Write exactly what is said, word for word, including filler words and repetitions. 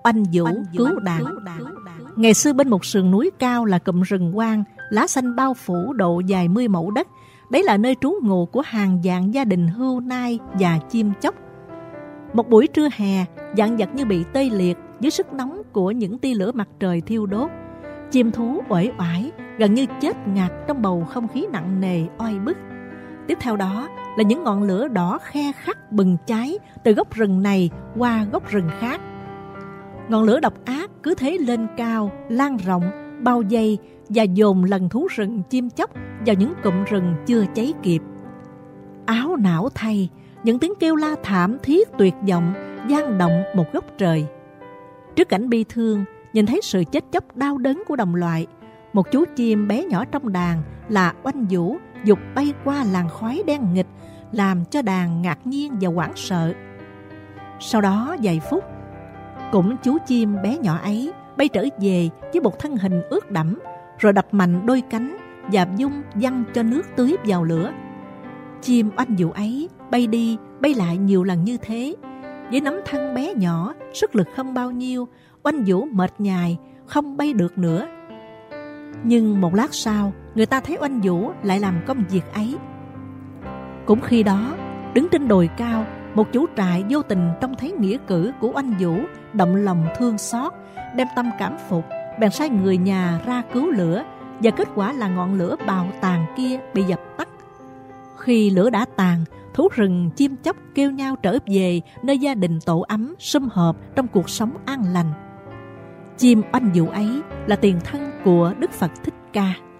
Oanh Vũ cứu đàn. Ngày xưa bên một sườn núi cao là cụm rừng hoang, lá xanh bao phủ độ dài mươi mẫu đất. Đấy là nơi trú ngụ của hàng vạn gia đình hươu nai và chim chóc. Một buổi trưa hè, dặn dặt như bị tê liệt dưới sức nóng của những tia lửa mặt trời thiêu đốt. Chim thú uể oải, gần như chết ngạt trong bầu không khí nặng nề oi bức. Tiếp theo đó là những ngọn lửa đỏ khe khắc bừng cháy từ gốc rừng này qua gốc rừng khác. Ngọn lửa độc ác cứ thế lên cao, lan rộng, bao vây và dồn lần thú rừng chim chóc vào những cụm rừng chưa cháy kịp. Áo não thay, những tiếng kêu la thảm thiết tuyệt vọng vang động một góc trời. Trước cảnh bi thương, nhìn thấy sự chết chóc đau đớn của đồng loại, một chú chim bé nhỏ trong đàn là Oanh Vũ giục bay qua làn khói đen nghịch, làm cho đàn ngạc nhiên và hoảng sợ. Sau đó vài phút, cũng chú chim bé nhỏ ấy bay trở về với một thân hình ướt đẫm, rồi đập mạnh đôi cánh và vung văng cho nước tưới vào lửa. Chim Oanh Vũ ấy bay đi bay lại nhiều lần như thế, với nắm thân bé nhỏ, sức lực không bao nhiêu. Oanh Vũ mệt nhài, không bay được nữa. Nhưng một lát sau, người ta thấy Oanh Vũ lại làm công việc ấy. Cũng khi đó, đứng trên đồi cao, một chủ trại vô tình trông thấy nghĩa cử của Oanh Vũ, động lòng thương xót, đem tâm cảm phục, bèn sai người nhà ra cứu lửa, và kết quả là ngọn lửa bạo tàn kia bị dập tắt. Khi lửa đã tàn, thú rừng chim chóc kêu nhau trở về nơi gia đình tổ ấm sum họp trong cuộc sống an lành. Chim Oanh Vũ ấy là tiền thân của Đức Phật Thích Ca.